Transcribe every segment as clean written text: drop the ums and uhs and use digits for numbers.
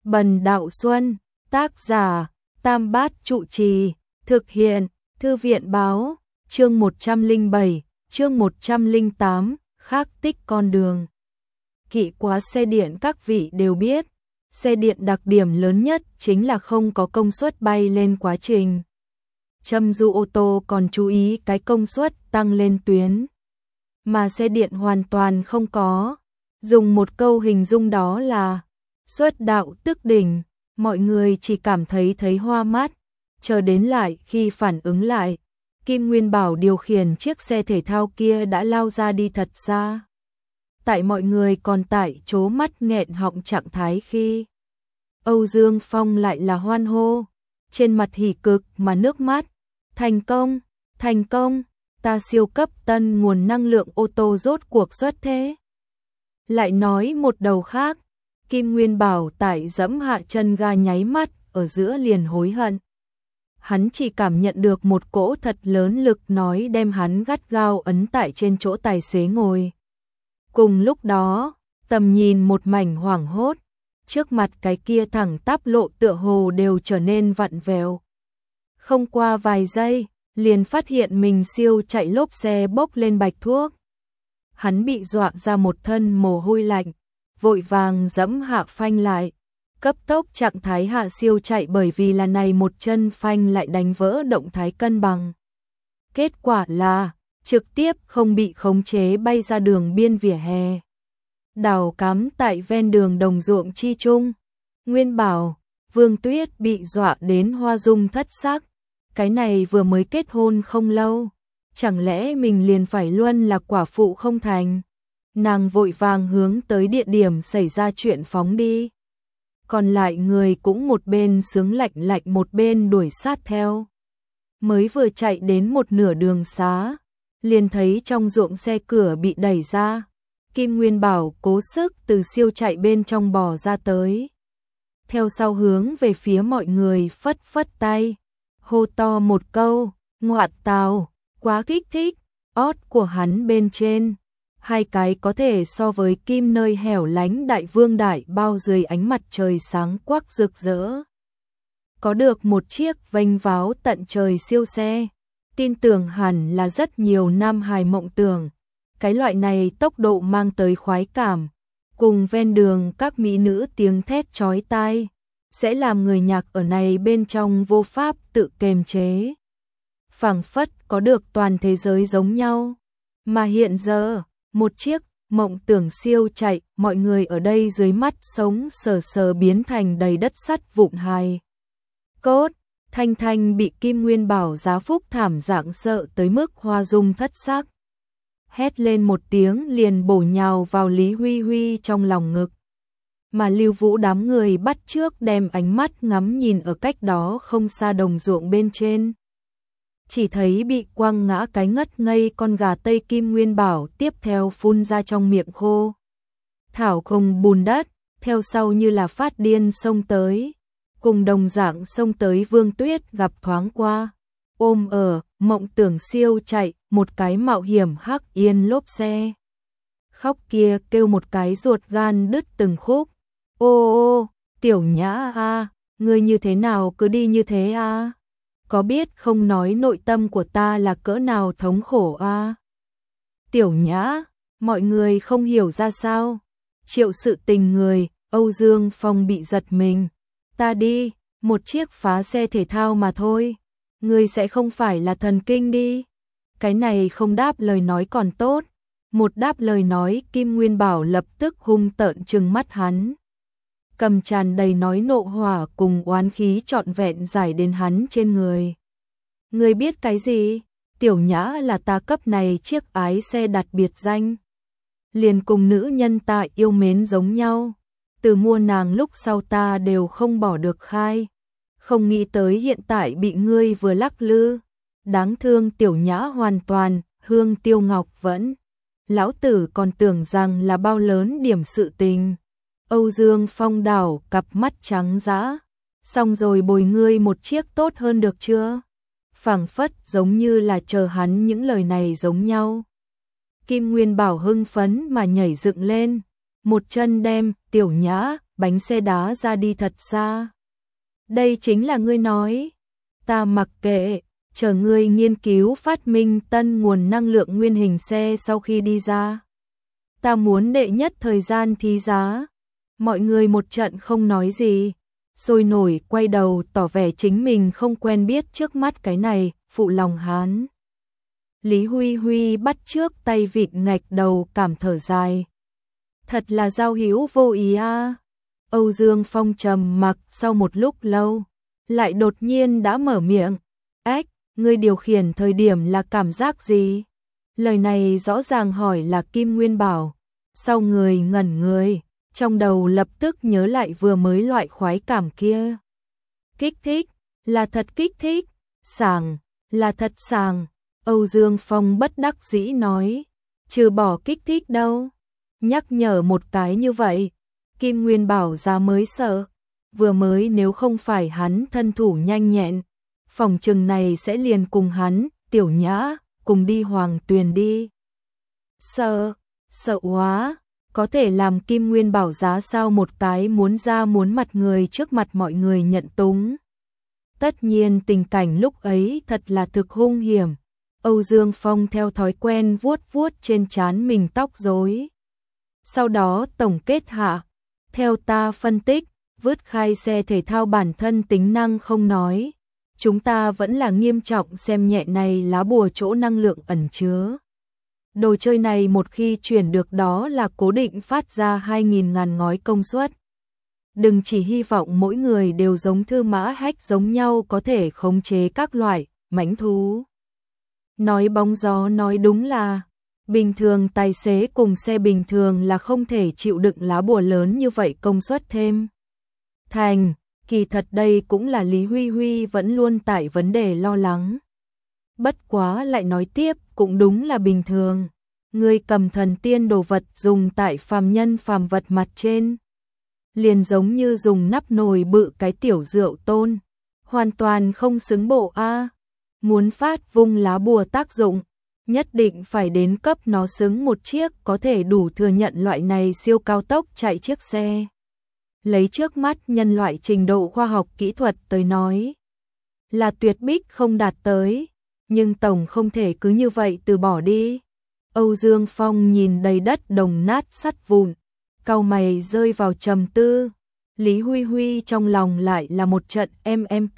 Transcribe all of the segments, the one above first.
Bần Đạo Xuân, tác giả, Tam Bát Trụ Trì, thực hiện, Thư viện báo, chương 107, chương 108, khắc tích con đường. Kỵ quá xe điện các vị đều biết, xe điện đặc điểm lớn nhất chính là không có công suất bay lên quá trình. Châm du ô tô còn chú ý cái công suất tăng lên tuyến, mà xe điện hoàn toàn không có. Dùng một câu hình dung đó là xuất đạo tức đỉnh, mọi người chỉ cảm thấy hoa mắt, chờ đến lại khi phản ứng lại, Kim Nguyên Bảo điều khiển chiếc xe thể thao kia đã lao ra đi thật xa. Tại mọi người còn tại chố mắt nghẹn họng trạng thái khi Âu Dương Phong lại là hoan hô, trên mặt hỉ cực mà nước mắt, thành công, ta siêu cấp tân nguồn năng lượng ô tô rốt cuộc xuất thế. Lại nói một đầu khác, Kim Nguyên Bảo tại dẫm hạ chân ga nháy mắt, ở giữa liền hối hận. Hắn chỉ cảm nhận được một cỗ thật lớn lực nói đem hắn gắt gao ấn tại trên chỗ tài xế ngồi. Cùng lúc đó, tầm nhìn một mảnh hoảng hốt, trước mặt cái kia thẳng tắp lộ tựa hồ đều trở nên vặn vẹo. Không qua vài giây, liền phát hiện mình siêu chạy lốp xe bốc lên bạch thuốc. Hắn bị dọa ra một thân mồ hôi lạnh, vội vàng giẫm hạ phanh lại, cấp tốc trạng thái hạ siêu chạy bởi vì là này một chân phanh lại đánh vỡ động thái cân bằng. Kết quả là trực tiếp không bị khống chế bay ra đường biên vỉa hè, đào cắm tại ven đường đồng ruộng chi trung. Nguyên Bảo, Vương Tuyết bị dọa đến hoa dung thất sắc, cái này vừa mới kết hôn không lâu, chẳng lẽ mình liền phải luôn là quả phụ không thành. Nàng vội vàng hướng tới địa điểm xảy ra chuyện phóng đi. Còn lại người cũng một bên sướng lạnh lạnh một bên đuổi sát theo. Mới vừa chạy đến một nửa đường xá, liền thấy trong ruộng xe cửa bị đẩy ra. Kim Nguyên Bảo cố sức từ siêu chạy bên trong bò ra tới. Theo sau hướng về phía mọi người phất phất tay, hô to một câu, ngoạn tào, quá kích thích, ót của hắn bên trên. Hai cái có thể so với kim nơi hẻo lánh đại vương đại bao dưới ánh mặt trời sáng quắc rực rỡ. Có được một chiếc vênh váo tận trời siêu xe, tin tưởng hẳn là rất nhiều nam hài mộng tưởng. Cái loại này tốc độ mang tới khoái cảm, cùng ven đường các mỹ nữ tiếng thét chói tai, sẽ làm người nhạc ở này bên trong vô pháp tự kiềm chế. Phảng phất có được toàn thế giới giống nhau. Mà hiện giờ, một chiếc mộng tưởng siêu chạy, mọi người ở đây dưới mắt sống sờ sờ biến thành đầy đất sắt vụn hài cốt. Thanh Thanh bị Kim Nguyên Bảo giá phúc thảm dạng sợ tới mức hoa dung thất sắc, hét lên một tiếng liền bổ nhào vào Lý Huy Huy trong lòng ngực. Mà Lưu Vũ đám người bắt trước đem ánh mắt ngắm nhìn ở cách đó không xa đồng ruộng bên trên. Chỉ thấy bị quăng ngã cái ngất ngây con gà Tây Kim Nguyên Bảo tiếp theo phun ra trong miệng khô thảo cùng bùn đất, theo sau như là phát điên xông tới, cùng đồng dạng xông tới Vương Tuyết gặp thoáng qua, ôm ở mộng tưởng siêu chạy một cái mạo hiểm hắc yên lốp xe. Khóc kia kêu một cái ruột gan đứt từng khúc. Ô, Tiểu Nhã a, ngươi như thế nào cứ đi như thế a? Có biết không nói nội tâm của ta là cỡ nào thống khổ a? Tiểu Nhã, mọi người không hiểu ra sao. Triệu Sự Tình người, Âu Dương Phong bị giật mình. Ta đi, một chiếc phá xe thể thao mà thôi. Ngươi sẽ không phải là thần kinh đi. Cái này không đáp lời nói còn tốt. Một đáp lời nói Kim Nguyên Bảo lập tức hung tợn trừng mắt hắn. Cầm tràn đầy nói nộ hỏa cùng oán khí trọn vẹn giải đến hắn trên người. Ngươi biết cái gì? Tiểu Nhã là ta cấp này chiếc ái xe đặt biệt danh. Liền cùng nữ nhân ta yêu mến giống nhau. Từ mua nàng lúc sau ta đều không bỏ được khai. Không nghĩ tới hiện tại bị ngươi vừa lắc lư. Đáng thương Tiểu Nhã hoàn toàn, hương tiêu ngọc vẫn. Lão tử còn tưởng rằng là bao lớn điểm sự tình. Âu Dương Phong đảo cặp mắt trắng dã. Xong rồi bồi ngươi một chiếc tốt hơn được chưa? Phảng phất giống như là chờ hắn những lời này giống nhau. Kim Nguyên Bảo hưng phấn mà nhảy dựng lên, một chân đem Tiểu Nhã bánh xe đá ra đi thật xa. Đây chính là ngươi nói. Ta mặc kệ, chờ ngươi nghiên cứu phát minh tân nguồn năng lượng nguyên hình xe sau khi đi ra. Ta muốn đệ nhất thời gian thí giá. Mọi người một trận không nói gì, sôi nổi quay đầu tỏ vẻ chính mình không quen biết trước mắt cái này, phụ lòng hán. Lý Huy Huy bắt trước tay vịt ngạch đầu cảm thở dài. Thật là giao hữu vô ý a. Âu Dương Phong trầm mặc sau một lúc lâu, lại đột nhiên đã mở miệng. Ếch, ngươi điều khiển thời điểm là cảm giác gì? Lời này rõ ràng hỏi là Kim Nguyên Bảo. Sau người ngẩn người, trong đầu lập tức nhớ lại vừa mới loại khoái cảm kia. Kích thích, là thật kích thích. Sảng, là thật sảng. Âu Dương Phong bất đắc dĩ nói. Trừ bỏ kích thích đâu. Nhắc nhở một cái như vậy, Kim Nguyên Bảo ra mới sợ. Vừa mới nếu không phải hắn thân thủ nhanh nhẹn, phòng trừng này sẽ liền cùng hắn, Tiểu Nhã, cùng đi Hoàng Tuyền đi. Sợ, sợ quá, có thể làm Kim Nguyên Bảo giá sao một cái muốn ra muốn mặt người trước mặt mọi người nhận túng. Tất nhiên tình cảnh lúc ấy thật là thực hung hiểm. Âu Dương Phong theo thói quen vuốt vuốt trên trán mình tóc rối. Sau đó tổng kết hạ, theo ta phân tích, vứt khai xe thể thao bản thân tính năng không nói. Chúng ta vẫn là nghiêm trọng xem nhẹ này lá bùa chỗ năng lượng ẩn chứa. Đồ chơi này một khi chuyển được đó là cố định phát ra 2.000 ngàn ngói công suất. Đừng chỉ hy vọng mỗi người đều giống Thư Mã Hách giống nhau có thể khống chế các loại mãnh thú. Nói bóng gió nói đúng là, bình thường tài xế cùng xe bình thường là không thể chịu đựng lá bùa lớn như vậy công suất thêm. Thành, kỳ thật đây cũng là Lý Huy Huy vẫn luôn tại vấn đề lo lắng. Bất quá lại nói tiếp, cũng đúng là bình thường. Người cầm thần tiên đồ vật dùng tại phàm nhân phàm vật mặt trên. Liền giống như dùng nắp nồi bự cái tiểu rượu tôn. Hoàn toàn không xứng bộ a. Muốn phát vung lá bùa tác dụng, nhất định phải đến cấp nó xứng một chiếc có thể đủ thừa nhận loại này siêu cao tốc chạy chiếc xe. Lấy trước mắt nhân loại trình độ khoa học kỹ thuật tới nói, là tuyệt bích không đạt tới, nhưng tổng không thể cứ như vậy từ bỏ đi. Âu Dương Phong nhìn đầy đất đồng nát sắt vụn, cau mày rơi vào trầm tư. Lý Huy Huy trong lòng lại là một trận MMP.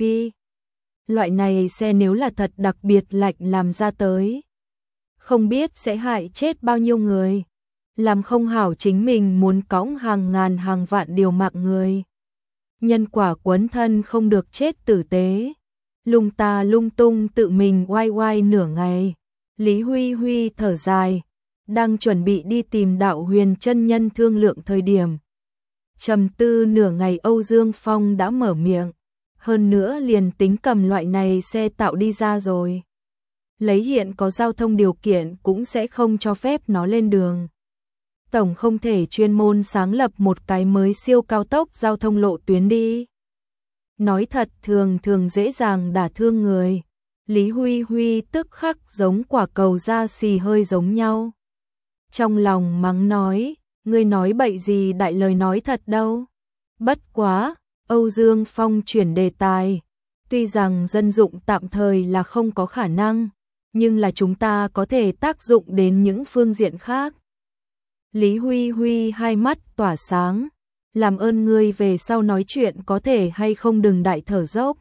Loại này xe nếu là thật đặc biệt lạnh làm ra tới, không biết sẽ hại chết bao nhiêu người. Làm không hảo chính mình muốn cõng hàng ngàn hàng vạn điều mạng người. Nhân quả quấn thân không được chết tử tế. Lung ta lung tung tự mình oai oai nửa ngày. Lý Huy Huy thở dài, đang chuẩn bị đi tìm Đạo Huyền chân nhân thương lượng thời điểm. Trầm tư nửa ngày Âu Dương Phong đã mở miệng. Hơn nữa liền tính cầm loại này xe tạo đi ra rồi. Lấy hiện có giao thông điều kiện cũng sẽ không cho phép nó lên đường. Tổng không thể chuyên môn sáng lập một cái mới siêu cao tốc giao thông lộ tuyến đi. Nói thật thường thường dễ dàng đả thương người. Lý Huy Huy tức khắc giống quả cầu da xì hơi giống nhau. Trong lòng mắng nói, ngươi nói bậy gì đại lời nói thật đâu. Bất quá, Âu Dương Phong chuyển đề tài. Tuy rằng dân dụng tạm thời là không có khả năng, nhưng là chúng ta có thể tác dụng đến những phương diện khác. Lý Huy Huy hai mắt tỏa sáng, làm ơn ngươi về sau nói chuyện có thể hay không đừng đại thở dốc.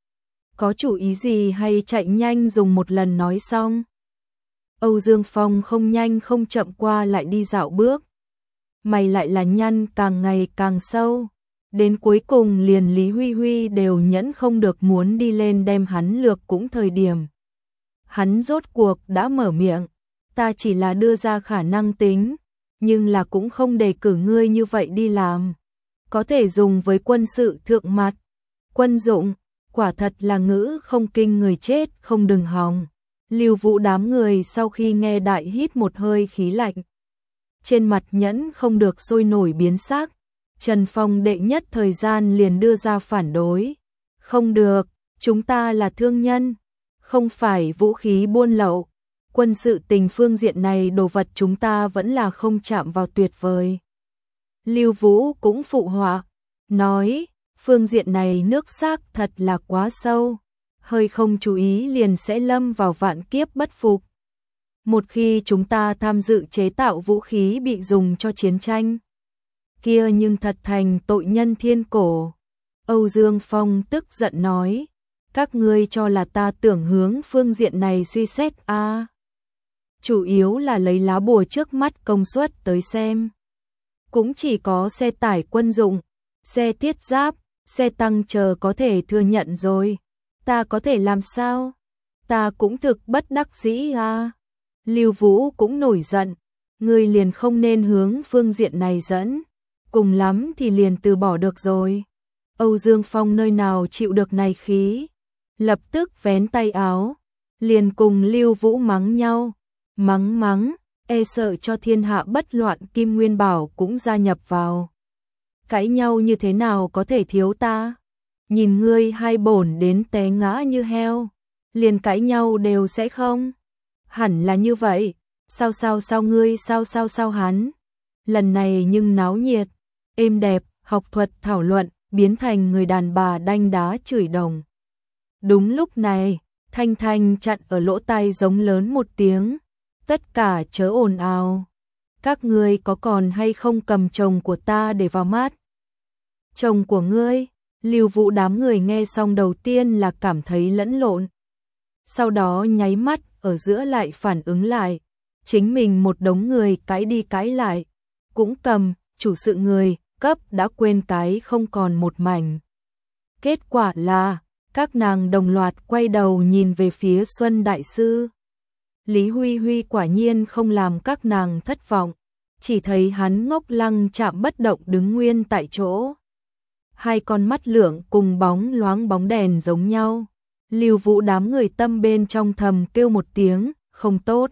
Có chủ ý gì hay chạy nhanh dùng một lần nói xong. Âu Dương Phong không nhanh không chậm qua lại đi dạo bước. Mày lại là nhăn càng ngày càng sâu. Đến cuối cùng liền Lý Huy Huy đều nhẫn không được muốn đi lên đem hắn lược cũng thời điểm. Hắn rốt cuộc đã mở miệng, ta chỉ là đưa ra khả năng tính, nhưng là cũng không đề cử ngươi như vậy đi làm. Có thể dùng với quân sự thượng mặt, quân dụng, quả thật là ngữ không kinh người chết không đừng hòng. Lưu Vũ đám người sau khi nghe đại hít một hơi khí lạnh. Trên mặt nhẫn không được sôi nổi biến sắc. Trần Phong đệ nhất thời gian liền đưa ra phản đối. Không được, chúng ta là thương nhân, không phải vũ khí buôn lậu. Quân sự tình phương diện này đồ vật chúng ta vẫn là không chạm vào tuyệt vời. Lưu Vũ cũng phụ họa, nói, phương diện này nước xác thật là quá sâu, hơi không chú ý liền sẽ lâm vào vạn kiếp bất phục. Một khi chúng ta tham dự chế tạo vũ khí bị dùng cho chiến tranh, kia nhưng thật thành tội nhân thiên cổ. Âu Dương Phong tức giận nói, các ngươi cho là ta tưởng hướng phương diện này suy xét à. Chủ yếu là lấy lá bùa trước mắt công suất tới xem. Cũng chỉ có xe tải quân dụng, xe thiết giáp, xe tăng chờ có thể thừa nhận rồi. Ta có thể làm sao? Ta cũng thực bất đắc dĩ à. Lưu Vũ cũng nổi giận, ngươi liền không nên hướng phương diện này dẫn, cùng lắm thì liền từ bỏ được rồi. Âu Dương Phong nơi nào chịu được này khí, lập tức vén tay áo, liền cùng Lưu Vũ mắng nhau, mắng, e sợ cho thiên hạ bất loạn. Kim Nguyên Bảo cũng gia nhập vào. Cãi nhau như thế nào có thể thiếu ta? Nhìn ngươi hai bổn đến té ngã như heo, liền cãi nhau đều sẽ không? Hẳn là như vậy, sao ngươi sao hắn? Lần này nhưng náo nhiệt, êm đẹp, học thuật thảo luận, biến thành người đàn bà đanh đá chửi đồng. Đúng lúc này, Thanh Thanh chặn ở lỗ tai giống lớn một tiếng, tất cả chớ ồn ào. Các ngươi có còn hay không cầm chồng của ta để vào mắt? Chồng của ngươi? Lưu Vũ đám người nghe xong đầu tiên là cảm thấy lẫn lộn. Sau đó nháy mắt ở giữa lại phản ứng lại, chính mình một đống người cãi đi cãi lại, cũng cầm, chủ sự người, cấp đã quên cái không còn một mảnh. Kết quả là, các nàng đồng loạt quay đầu nhìn về phía Xuân Đại Sư. Lý Huy Huy quả nhiên không làm các nàng thất vọng, chỉ thấy hắn ngốc lăng chạm bất động đứng nguyên tại chỗ. Hai con mắt lượng cùng bóng loáng bóng đèn giống nhau. Lưu Vũ đám người tâm bên trong thầm kêu một tiếng, không tốt.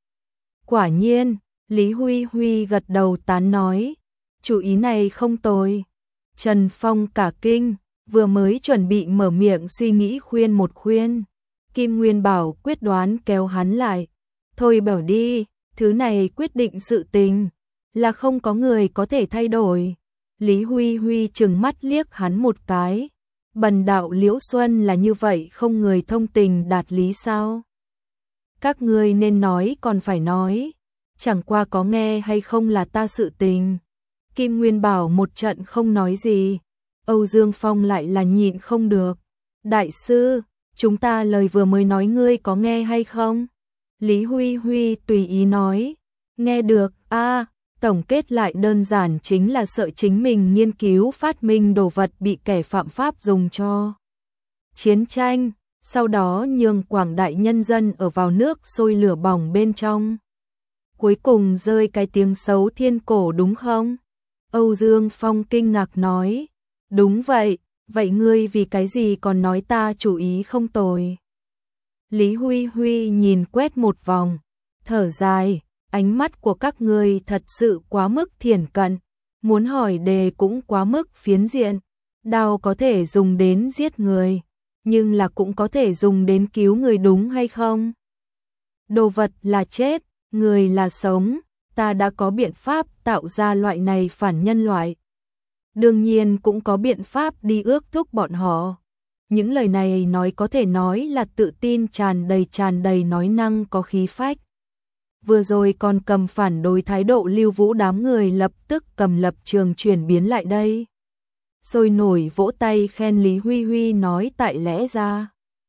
Quả nhiên, Lý Huy Huy gật đầu tán nói, chủ ý này không tồi. Trần Phong cả kinh, vừa mới chuẩn bị mở miệng suy nghĩ khuyên một khuyên. Kim Nguyên Bảo quyết đoán kéo hắn lại. Thôi bảo đi, thứ này quyết định sự tình, là không có người có thể thay đổi. Lý Huy Huy trừng mắt liếc hắn một cái. Bần đạo Liễu Xuân là như vậy không người thông tình đạt lý sao? Các ngươi nên nói còn phải nói, chẳng qua có nghe hay không là ta sự tình. Kim Nguyên Bảo một trận không nói gì, Âu Dương Phong lại là nhịn không được. Đại sư, chúng ta lời vừa mới nói ngươi có nghe hay không? Lý Huy Huy tùy ý nói, nghe được, tổng kết lại đơn giản chính là sợ chính mình nghiên cứu phát minh đồ vật bị kẻ phạm pháp dùng cho chiến tranh, sau đó nhường quảng đại nhân dân ở vào nước sôi lửa bỏng bên trong. Cuối cùng rơi cái tiếng xấu thiên cổ đúng không? Âu Dương Phong kinh ngạc nói, đúng vậy, vậy ngươi vì cái gì còn nói ta chủ ý không tồi? Lý Huy Huy nhìn quét một vòng, thở dài, ánh mắt của các ngươi thật sự quá mức thiển cận, muốn hỏi đề cũng quá mức phiến diện. Đao có thể dùng đến giết người, nhưng là cũng có thể dùng đến cứu người đúng hay không? Đồ vật là chết, người là sống, ta đã có biện pháp tạo ra loại này phản nhân loại. Đương nhiên cũng có biện pháp đi ước thúc bọn họ. Những lời này nói có thể nói là tự tin tràn đầy nói năng có khí phách. Vừa rồi còn cầm phản đối thái độ Lưu Vũ đám người lập tức cầm lập trường chuyển biến lại đây. Sôi nổi vỗ tay khen Lý Huy Huy nói tại lẽ ra.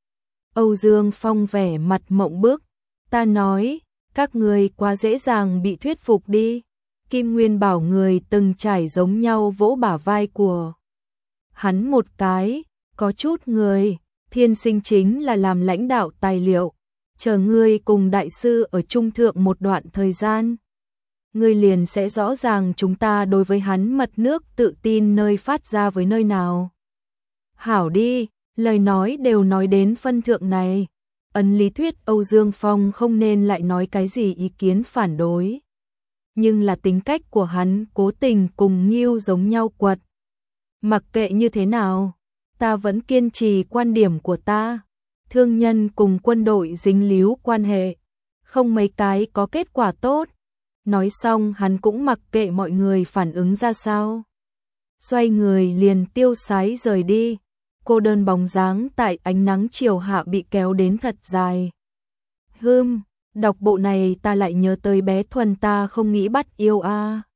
Âu Dương Phong vẻ mặt mộng bức, ta nói, các người quá dễ dàng bị thuyết phục đi. Kim Nguyên Bảo người từng trải giống nhau vỗ bả vai của hắn một cái, có chút người, thiên sinh chính là làm lãnh đạo tài liệu, chờ ngươi cùng đại sư ở trung thượng một đoạn thời gian. Ngươi liền sẽ rõ ràng chúng ta đối với hắn mật nước tự tin nơi phát ra với nơi nào. Hảo đi, lời nói đều nói đến phân thượng này. Ấn lý thuyết Âu Dương Phong không nên lại nói cái gì ý kiến phản đối. Nhưng là tính cách của hắn cố tình cùng Nghiêu giống nhau quật. Mặc kệ như thế nào, ta vẫn kiên trì quan điểm của ta. Thương nhân cùng quân đội dính líu quan hệ, không mấy cái có kết quả tốt. Nói xong hắn cũng mặc kệ mọi người phản ứng ra sao. Xoay người liền tiêu sái rời đi. Cô đơn bóng dáng tại ánh nắng chiều hạ bị kéo đến thật dài. Đọc bộ này ta lại nhớ tới bé Thuần ta không nghĩ bắt yêu a.